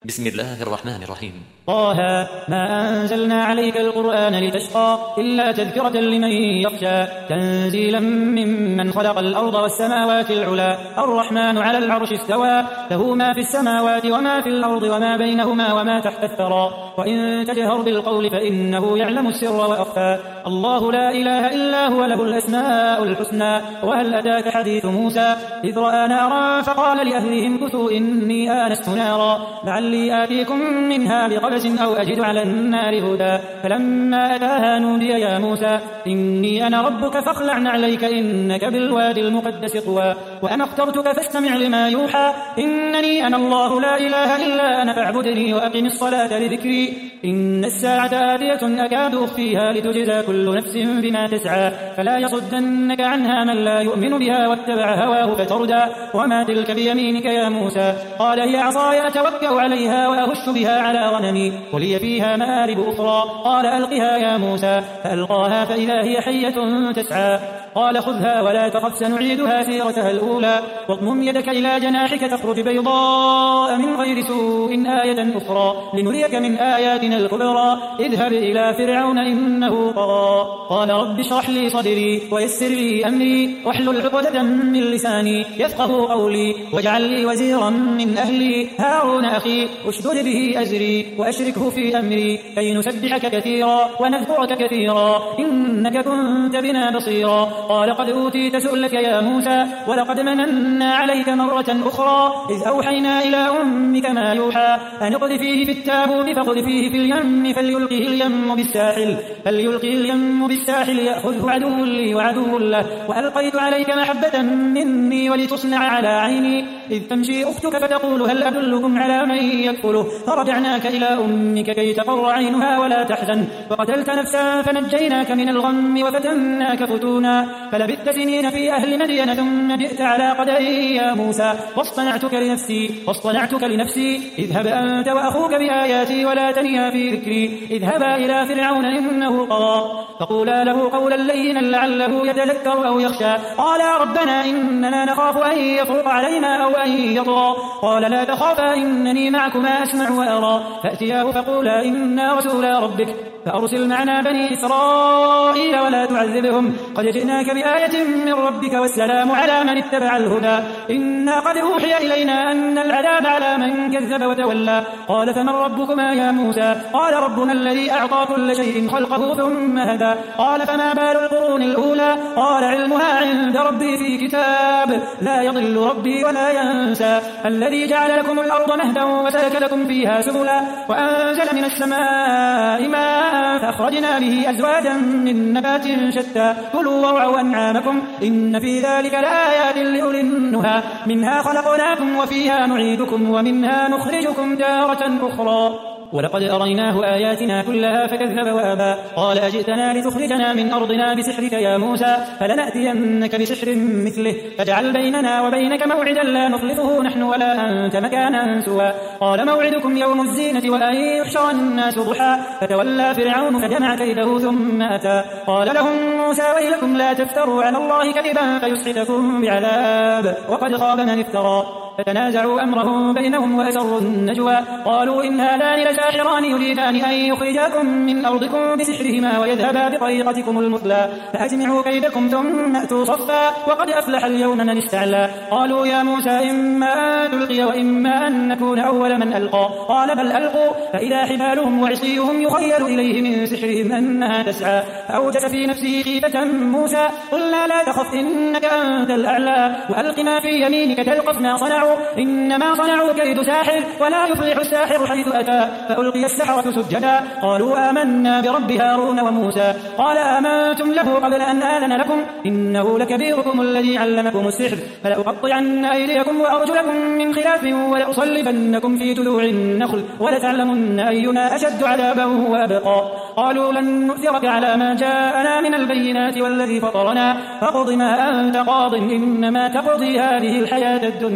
بسم الله الرحمن الرحيم. طه ما أنزلنا عليك القرآن لتشقى إلا تذكرة لمن يخشى تنزيلا ممن خلق الأرض والسماوات العلى الرحمن على العرش استوى له ما في السماوات وما في الأرض وما بينهما وما تحت الثرى وإن تجهر بالقول فإنه يعلم السر وأخفى الله لا إله إلا هو له الأسماء الحسنى وهل أتاك حديث موسى إذ رأى نارا فقال لأهلهم كثوا إني آنست نارا لعلي آتيكم منها بقبس أو أجد على النار هدى فلما أتاها نودي يا موسى إني أنا ربك فاخلع عليك إنك بالوادي المقدس طوى وأنا اخترتك فاستمع لما يوحى إنني أنا الله لا إله إلا أنا فاعبدني وأقم الصلاة لذكري إن الساعة آتية أكاد أخفيها لتجزى كل نفس بما تسعى فلا يصدنك عنها من لا يؤمن بها واتبع هواه فتردى وما تلك بيمينك يا موسى قال هي عصاي أتوكأ عليها وأهش بها على غنمي ولي فيها مآرب أخرى قال ألقها يا موسى فألقاها فإذا هي حية تسعى قال خذها ولا تخف سنعيدها سيرتها الأولى واضمم يدك إلى جناحك تخرج بيضاء من غير سوء آية أخرى لنريك من آياتنا الكبرى اذهب إلى فرعون إنه طغى قال رب اشرح لي صدري ويسر لي أمري واحلل عقدة من لساني يفقه قولي واجعل لي وزيرا من أهلي هارون أخي اشدد به أزري وأشركه في أمري كي نسبحك كثيرا ونذكرك كثيرا إنك كنت بنا بصيرا قال قد أوتيت سؤلك يا موسى ولقد مننا عليك مرة أخرى إذ أوحينا إلى أمك ما يوحى أن اقذفيه في التابوت فاقذفيه في اليم فليلقه اليم بالساحل يأخذه عدو لي وعدو له وألقيت عليك محبة مني ولتصنع على عيني إذ تمشي أختك فتقول هل أدلكم على من يكفله فرجعناك إلى أمك كي تقر عينها ولا تحزن وقتلت نفسا فنجيناك من الغم وفتناك فتونا فلبثت سنين في أهل مدين ثم جئت على قدري يا موسى واصطنعتك لنفسي اذهب أنت وأخوك بآياتي ولا تنيا في ذكري اذهبا إلى فرعون إنه طغى فقولا له قولا لينا لعله يتذكر أو يخشى قالا ربنا إننا نخاف أن يفرط علينا أو أن يطغى قال لا تخافا إنني معكما أسمع وأرى فأتياه فقولا إنا رسولا ربك فأرسل معنا بني إسرائيل ولا تعذبهم قد جئناك بآية من ربك والسلام على من اتبع الهدى إنا قد أوحي إلينا أن العذاب على من كذب وتولى قال فمن ربكما يا موسى قال ربنا الذي أعطى كل شيء خلقه ثم هدى قال فما بال القرون الأولى قال علمها عند ربي في كتاب لا يضل ربي ولا ينسى الذي جعل لكم الأرض مهدا وسلك لكم فيها سبلا وأنزل من السماء ماء فأخرجنا به أزواجا من نبات شتى كلوا وارعوا أنعامكم إن في ذلك لآيات لأولي النهى منها خلقناكم وفيها نعيدكم ومنها نخرجكم تارة أخرى ولقد أريناه آياتنا كلها فكذب وأبى قال أجئتنا لتخرجنا من أرضنا بسحرك يا موسى فلنأتينك بسحر مثله فاجعل بيننا وبينك موعدا لا نخلفه نحن ولا أنت مكانا سوى قال موعدكم يوم الزينة وأن يحشر الناس ضحى فتولى فرعون فجمع كيده ثم أتى قال لهم موسى ويلكم لا تفتروا على الله كذبا فيسحتكم بعذاب وقد خاب من افترى فتنازعوا أمرهم بينهم وأسروا النجوى قالوا إن هذان لساحران يريدان أن يخرجاكم من أرضكم بسحرهما ويذهبا بطريقتكم المثلى فأجمعوا كيدكم ثم أتوا صفا وقد أفلح اليوم من استعلى قالوا يا موسى إما أن تلقي وإما أن نكون أول من ألقى قال بل ألقوا فإذا حبالهم وعصيهم يخيل إليه من سحرهم أنها تسعى فأوجس في نفسه خيفة موسى قلنا لا تخف إنك أنت الأعلى وألق ما في يمينك تلقف ما صنعوا إنما صنعوا كيد ساحر ولا يفلح الساحر حيث أتى فألقي السحرة سجدا قالوا آمنا برب هارون وموسى قال آمنتم له قبل أن آذن لكم إنه لكبيركم الذي علمكم السحر فلأقطعن أيديكم وأرجلكم من خلاف ولأصلبنكم في جذوع النخل ولتعلمن أينا أشد عذابا وأبقى قالوا لن نؤثرك على ما جاءنا من البينات والذي فطرنا فاقض ما أنت قاض إنما تقضي هذه الحياة الدنيا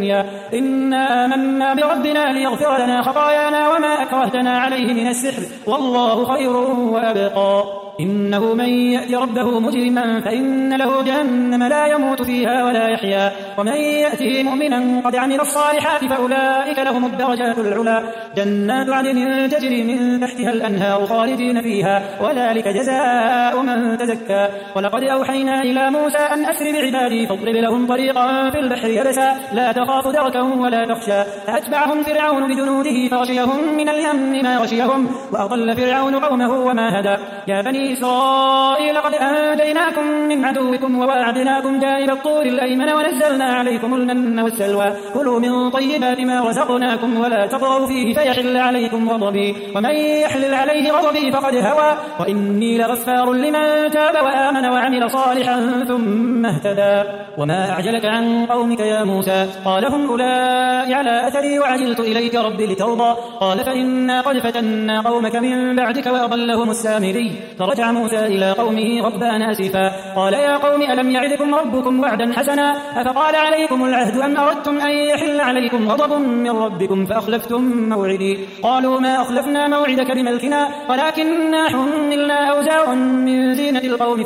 إنا آمنا بربنا ليغفر لنا خطايانا وما أكرهتنا عليه من السحر والله خير وأبقى إنه من يأت ربه مجرما فإن له جهنم لا يموت فيها ولا يحيا ومن يأته مؤمنا قد عمل الصالحات فأولئك لهم الدرجات العلى جنات عدن تجري من تحتها الأنهار خالدين فيها وذلك جزاء من تزكى ولقد أوحينا إلى موسى أن أسر بعبادي فاضرب لهم طريقا في البحر يبسا لا تخاف دركا ولا تخشى فأتبعهم فرعون بجنوده فغشيهم من اليم ما غشيهم وأضل فرعون قومه وما هدى يا بني إسرائيل قد أنجيناكم من عدوكم وواعدناكم جانب الطور الأيمن ونزلنا عليكم المن والسلوى كلوا من طيبات ما رزقناكم ولا تطغوا فيه فيحل عليكم غضبي ومن يحلل عليه غضبي فقد هوى وإني لغفار لمن تاب وآمن وعمل صالحا ثم اهتدى وما أعجلك عن قومك يا موسى قال هم أولئك على أثري وعجلت إليك ربي لترضى قال فإنا قد فتنا قومك من بعدك وأضلهم السامري فرجع موسى إلى قومه غضبان آسفا قال يا قوم ألم يعدكم ربكم وعدا حسنا أفقال عليكم العهد أم أردتم أن يحل عليكم غضب من ربكم فأخلفتم موعدي قالوا ما أخلفنا موعدك بملكنا ولكننا حملنا أوزارا من زينة القوم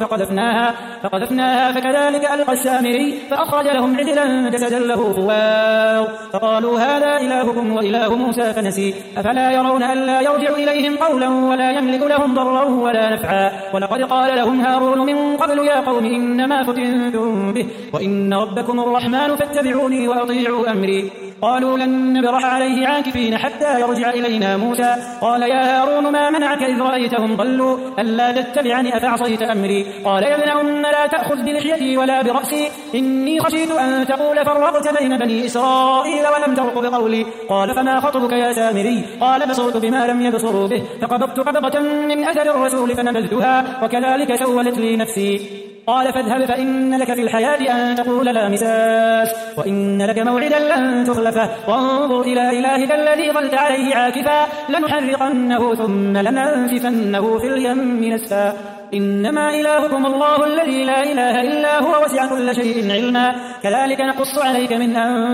فقذفناها فكذلك ألقى السامري فأخرج لهم عجلا جسدا له خوار فقالوا هذا إلهكم وإله موسى فنسي أفلا يرون ألا يرجع إليهم قولا ولا يملك لهم ضرا ولا نفعا ولقد قال لهم هارون من قبل يا قوم إنما فتنتم به وإن ربكم الرحمن فاتبعوني وأطيعوا أمري قالوا لن نبرح عليه عاكفين حتى يرجع إلينا موسى قال يا هارون ما منعك إذ رأيتهم ضلوا ألا تتبعني أفعصيت أمري قال يا ابن أم لا تأخذ بلحيتي ولا برأسي إني خشيت أن تقول فرقت بين بني إسرائيل ولم ترق بقولي قال فما خطبك يا سامري قال بصرت بما لم يبصروا به فقبضت قبضة من أثر الرسول فنبذتها وكذلك سولت لي نفسي قال فاذهب فإن لك في الحياة أن تقول لا مساس وإن لك موعدا لن تخلفه وانظر إلى إلهك الذي ظلت عليه عاكفا لنحرقنه ثم لننسفنه في اليم نسفا إنما إلهكم الله الذي لا إله إلا هو وسع كل شيء علما كذلك نقص عليك من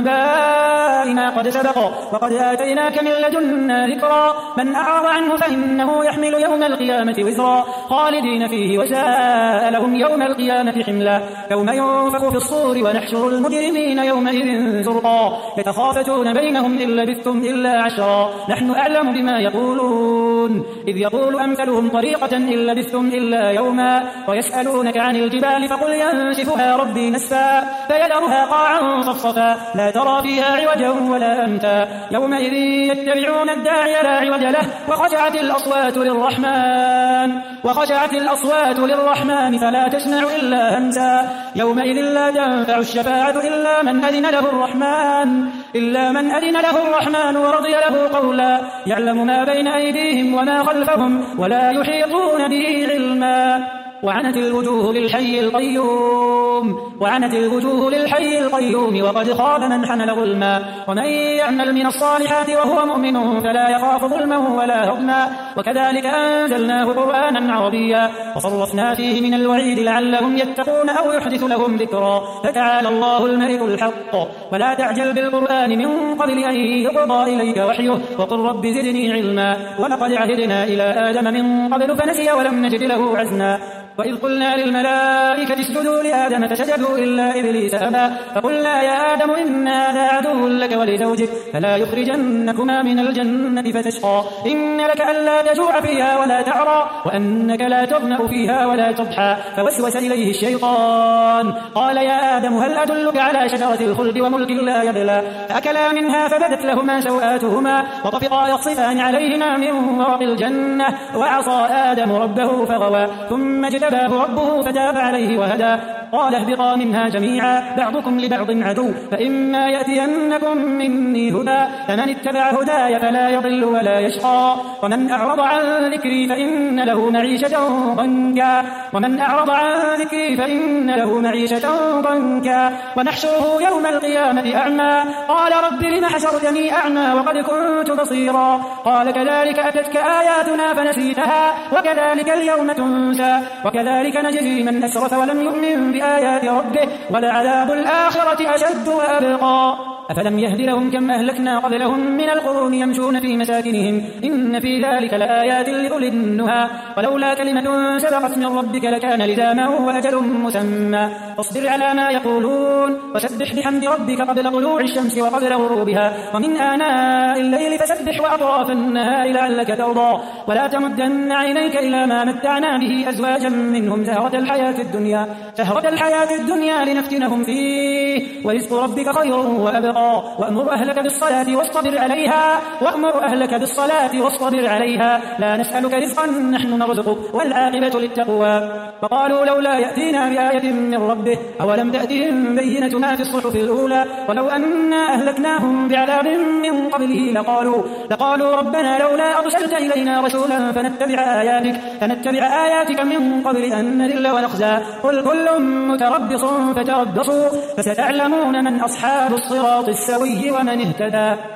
أنباء ما قد سبق وقد آتيناك من لدنا ذكرا من أعرض عنه فإنه يحمل يوم القيامة وزرا خالدين فيه وساء لهم يوم القيامة حملا يوم ينفخ في الصور ونحشر المجرمين يومئذ زرقا يتخافتون بينهم إن لبثتم إلا عشرا نحن أعلم بما يقولون إذ يقول أمثلهم طريقة إن لبثتم إلا يوما ويسألونك عن الجبال فقل ينسفها ربي نسفا فيذرها قاعا صفصفا لا ترى فيها عوجا ولا أمتا يومئذ يتبعون الداعي لا عوج له وخشعت الأصوات للرحمن فلا تسمع إلا همسا يومئذ لا تنفع الشفاعة إلا من أذن له الرحمن ورضي له قولا يعلم ما بين أيديهم وما خلفهم ولا يحيطون به علما وعنت الوجوه للحي القيوم وقد خاب من حمل ظلما ومن يعمل من الصالحات وهو مؤمن فلا يخاف ظلما ولا هضما وكذلك أنزلناه قرآنا عربيا وصرفنا فيه من الوعيد لعلهم يتقون أو يحدث لهم ذكرا فتعالى الله الملك الحق ولا تعجل بالقرآن من قبل أن يقضى إليك وحيه وقل رب زدني علما ولقد عهدنا إلى آدم من قبل فنسي ولم نجد له عزما وإذ قلنا للملائكة اسجدوا لآدم فسجدوا إلا إبليس أبى فقلنا يا آدم إن هذا عدو لك ولزوجك فلا يخرجنكما من الجنة فتشقى إن لك ألا تجوع فيها ولا تعرى وأنك لا تظمأ فيها ولا تضحى فوسوس إليه الشيطان قال يا آدم هل أدلك على شجرة الخلد وملك لا يبلى فأكلا منها فبدت لهما سوآتهما وطفقا يخصفان عليهما من ورق الجنة وعصى آدم ربه فغوى ثم اجتباه ربه فتاب عليه وهدى قال اهبطا منها جميعا بعضكم لبعض عدو فإما يأتينكم مني هدى فمن اتبع هداي فلا يضل ولا يشقى ومن أعرض عن ذكري فإن له معيشة ضنكا ونحشره يوم القيامة أعمى قال رب لم حشرتني أعمى وقد كنت بصيرا قال كذلك أتتك آياتنا فنسيتها وكذلك اليوم تنسى وكذلك نجزي من أسرف ولم يؤمن بآيات ربه ولعذاب الآخرة أشد وأبقى أفلم يهد لهم كم أهلكنا قبلهم من القرون يمشون في مساكنهم إن في ذلك لآيات لأولي النهى ولولا كلمة سبقت من ربك لكان لزاما وأجل مسمى فاصبر على ما يقولون وسبح بحمد ربك قبل طلوع الشمس وقبل غروبها ومن آناء الليل فسبح وأطراف النهار لعلك ترضى ولا تمدن عينيك إلى ما متعنا به أزواجا منهم زهرة الحياة الدنيا لنفتنهم فيه ورزق ربك خير وأبقى وأمر أهلك بالصلاة واصطبر عليها لا نسألك رزقا نحن نرزقك والعاقبة للتقوى فقالوا لولا يأتينا بآية من ربه أولم تأتهم بينة ما في الصحف الأولى ولو أنا أهلكناهم بعذاب من قبله لقالوا ربنا لولا أرسلت إلينا رسولا فنتبع آياتك من قبل أن نذل ونخزى قل كل متربص فتربصوا فستعلمون من أصحاب الصراط السوي ومن اهتدى.